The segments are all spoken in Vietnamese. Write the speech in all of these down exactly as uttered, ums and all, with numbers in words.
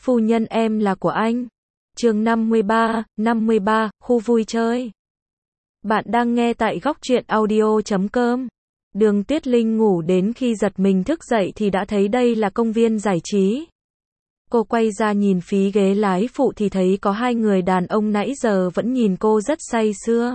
phu nhân em là của anh. Chương năm mươi ba, năm mươi ba, khu vui chơi. Bạn đang nghe tại góc truyện audio chấm com. Đường Tuyết Linh ngủ đến khi giật mình thức dậy thì đã thấy đây là công viên giải trí. Cô quay ra nhìn phí ghế lái phụ thì thấy có hai người đàn ông nãy giờ vẫn nhìn cô rất say sưa.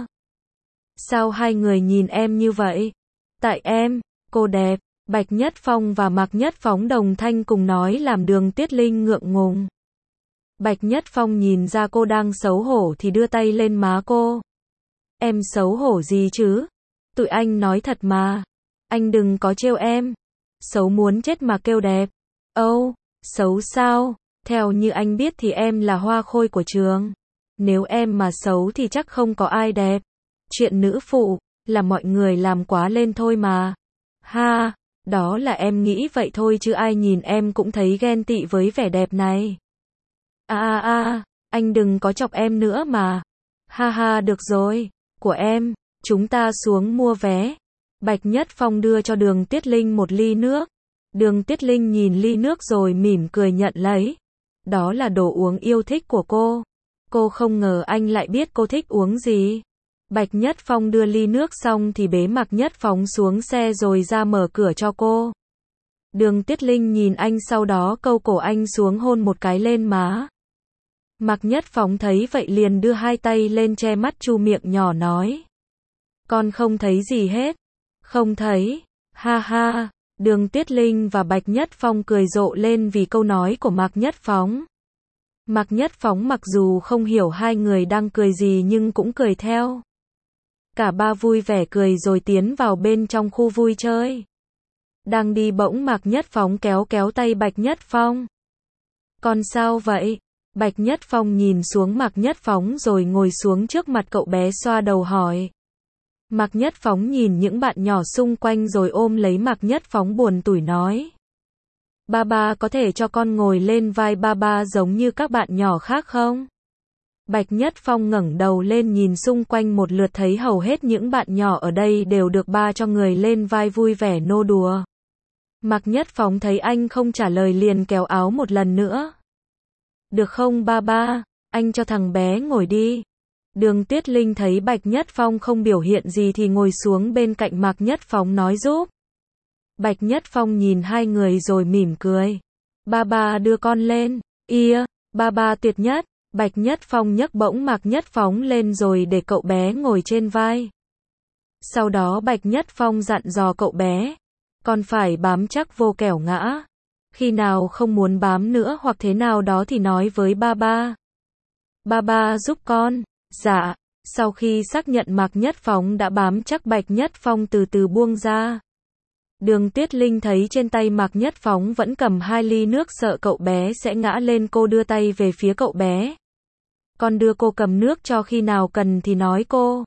Sao hai người nhìn em như vậy? Tại em, cô đẹp. Bạch Nhất Phong và Mạc Nhất Phóng đồng thanh cùng nói làm Đường Tuyết Linh ngượng ngùng. Bạch Nhất Phong nhìn ra cô đang xấu hổ thì đưa tay lên má cô. Em xấu hổ gì chứ? Tụi anh nói thật mà. Anh đừng có trêu em. Xấu muốn chết mà kêu đẹp. Âu, oh, xấu sao? Theo như anh biết thì em là hoa khôi của trường. Nếu em mà xấu thì chắc không có ai đẹp. Chuyện nữ phụ, là mọi người làm quá lên thôi mà. Ha, đó là em nghĩ vậy thôi chứ ai nhìn em cũng thấy ghen tị với vẻ đẹp này. À à à, anh đừng có chọc em nữa mà. Ha ha được rồi, của em, chúng ta xuống mua vé. Bạch Nhất Phong đưa cho Đường Tuyết Linh một ly nước. Đường Tuyết Linh nhìn ly nước rồi mỉm cười nhận lấy. Đó là đồ uống yêu thích của cô. Cô không ngờ anh lại biết cô thích uống gì. Bạch Nhất Phong đưa ly nước xong thì bế Mạc Nhất Phóng xuống xe rồi ra mở cửa cho cô. Đường Tuyết Linh nhìn anh sau đó câu cổ anh xuống hôn một cái lên má. Mạc Nhất Phóng thấy vậy liền đưa hai tay lên che mắt chu miệng nhỏ nói. Con không thấy gì hết. Không thấy. Ha ha. Đường Tuyết Linh và Bạch Nhất Phong cười rộ lên vì câu nói của Mạc Nhất Phóng. Mạc Nhất Phóng mặc dù không hiểu hai người đang cười gì nhưng cũng cười theo. Cả ba vui vẻ cười rồi tiến vào bên trong khu vui chơi. Đang đi bỗng Mạc Nhất Phóng kéo kéo tay Bạch Nhất Phong. Con sao vậy? Bạch Nhất Phong nhìn xuống Mạc Nhất Phóng rồi ngồi xuống trước mặt cậu bé xoa đầu hỏi. Mạc Nhất Phóng nhìn những bạn nhỏ xung quanh rồi ôm lấy Mạc Nhất Phóng buồn tủi nói. Ba ba có thể cho con ngồi lên vai ba ba giống như các bạn nhỏ khác không? Bạch Nhất Phong ngẩng đầu lên nhìn xung quanh một lượt thấy hầu hết những bạn nhỏ ở đây đều được ba cho người lên vai vui vẻ nô đùa. Mạc Nhất Phóng thấy anh không trả lời liền kéo áo một lần nữa. Được không ba ba, anh cho thằng bé ngồi đi. Đường Tuyết Linh thấy Bạch Nhất Phong không biểu hiện gì thì ngồi xuống bên cạnh Mạc Nhất Phóng nói giúp. Bạch Nhất Phong nhìn hai người rồi mỉm cười. Ba ba đưa con lên. Ia, ba ba tuyệt nhất. Bạch Nhất Phong nhấc bổng Mạc Nhất Phóng lên rồi để cậu bé ngồi trên vai. Sau đó Bạch Nhất Phong dặn dò cậu bé. Con phải bám chắc vô kẻo ngã. Khi nào không muốn bám nữa hoặc thế nào đó thì nói với ba ba. Ba ba giúp con. Dạ. Sau khi xác nhận Mạc Nhất Phóng đã bám chắc Bạch Nhất Phong từ từ buông ra. Đường Tuyết Linh thấy trên tay Mạc Nhất Phóng vẫn cầm hai ly nước sợ cậu bé sẽ ngã lên cô đưa tay về phía cậu bé. Con đưa cô cầm nước cho khi nào cần thì nói cô.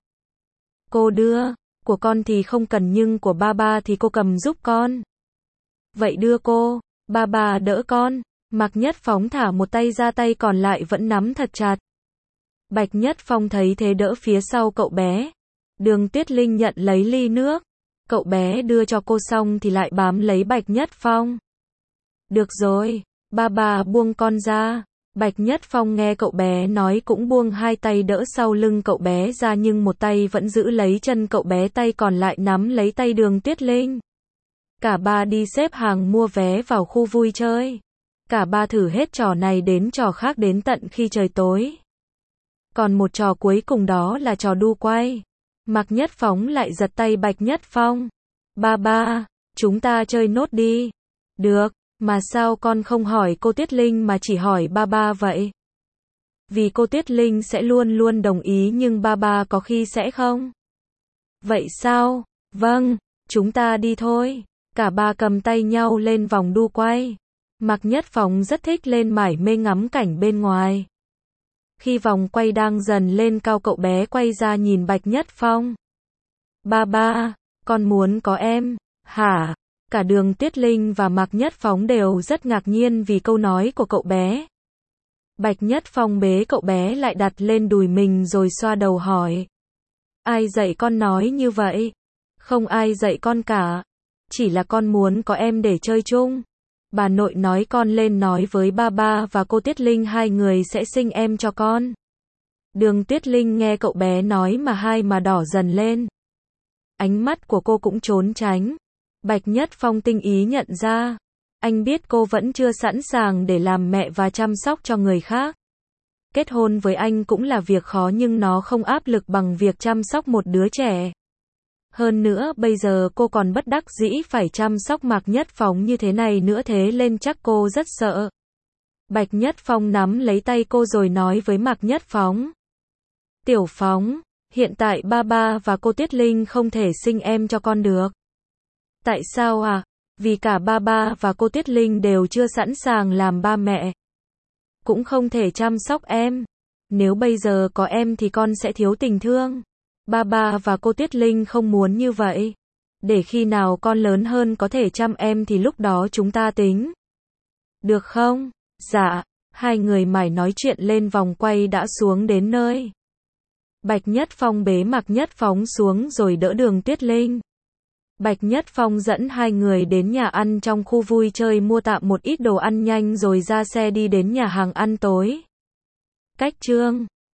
Cô đưa, của con thì không cần nhưng của ba ba thì cô cầm giúp con. Vậy đưa cô, ba ba đỡ con. Mạc Nhất Phóng thả một tay ra tay còn lại vẫn nắm thật chặt. Bạch Nhất Phong thấy thế đỡ phía sau cậu bé. Đường Tuyết Linh nhận lấy ly nước. Cậu bé đưa cho cô xong thì lại bám lấy Bạch Nhất Phong. Được rồi, ba ba buông con ra. Bạch Nhất Phong nghe cậu bé nói cũng buông hai tay đỡ sau lưng cậu bé ra nhưng một tay vẫn giữ lấy chân cậu bé tay còn lại nắm lấy tay Đường Tuyết Linh. Cả ba đi xếp hàng mua vé vào khu vui chơi. Cả ba thử hết trò này đến trò khác đến tận khi trời tối. Còn một trò cuối cùng đó là trò đu quay. Mạc Nhất Phóng lại giật tay Bạch Nhất Phong. Ba ba, chúng ta chơi nốt đi. Được, mà sao con không hỏi cô Tuyết Linh mà chỉ hỏi ba ba vậy? Vì cô Tuyết Linh sẽ luôn luôn đồng ý nhưng ba ba có khi sẽ không. Vậy sao? Vâng, chúng ta đi thôi. Cả ba cầm tay nhau lên vòng đu quay. Mạc Nhất Phóng rất thích lên mải mê ngắm cảnh bên ngoài. Khi vòng quay đang dần lên cao cậu bé quay ra nhìn Bạch Nhất Phong. Ba ba, con muốn có em, hả? Cả Đường Tuyết Linh và Mạc Nhất Phóng đều rất ngạc nhiên vì câu nói của cậu bé. Bạch Nhất Phong bế cậu bé lại đặt lên đùi mình rồi xoa đầu hỏi. Ai dạy con nói như vậy? Không ai dạy con cả. Chỉ là con muốn có em để chơi chung. Bà nội nói con lên nói với ba ba và cô Tuyết Linh hai người sẽ sinh em cho con. Đường Tuyết Linh nghe cậu bé nói mà hai mà đỏ dần lên. Ánh mắt của cô cũng trốn tránh. Bạch Nhất Phong tinh ý nhận ra. Anh biết cô vẫn chưa sẵn sàng để làm mẹ và chăm sóc cho người khác. Kết hôn với anh cũng là việc khó nhưng nó không áp lực bằng việc chăm sóc một đứa trẻ. Hơn nữa bây giờ cô còn bất đắc dĩ phải chăm sóc Mạc Nhất Phóng như thế này nữa thế nên chắc cô rất sợ. Bạch Nhất Phong nắm lấy tay cô rồi nói với Mạc Nhất Phóng. Tiểu Phóng, hiện tại ba ba và cô Tuyết Linh không thể sinh em cho con được. Tại sao à? Vì cả ba ba và cô Tuyết Linh đều chưa sẵn sàng làm ba mẹ. Cũng không thể chăm sóc em. Nếu bây giờ có em thì con sẽ thiếu tình thương. Ba ba và cô Tuyết Linh không muốn như vậy. Để khi nào con lớn hơn có thể chăm em thì lúc đó chúng ta tính. Được không? Dạ. Hai người mải nói chuyện lên vòng quay đã xuống đến nơi. Bạch Nhất Phong bế Mạc Nhất Phóng xuống rồi đỡ Đường Tuyết Linh. Bạch Nhất Phong dẫn hai người đến nhà ăn trong khu vui chơi mua tạm một ít đồ ăn nhanh rồi ra xe đi đến nhà hàng ăn tối. Cách chương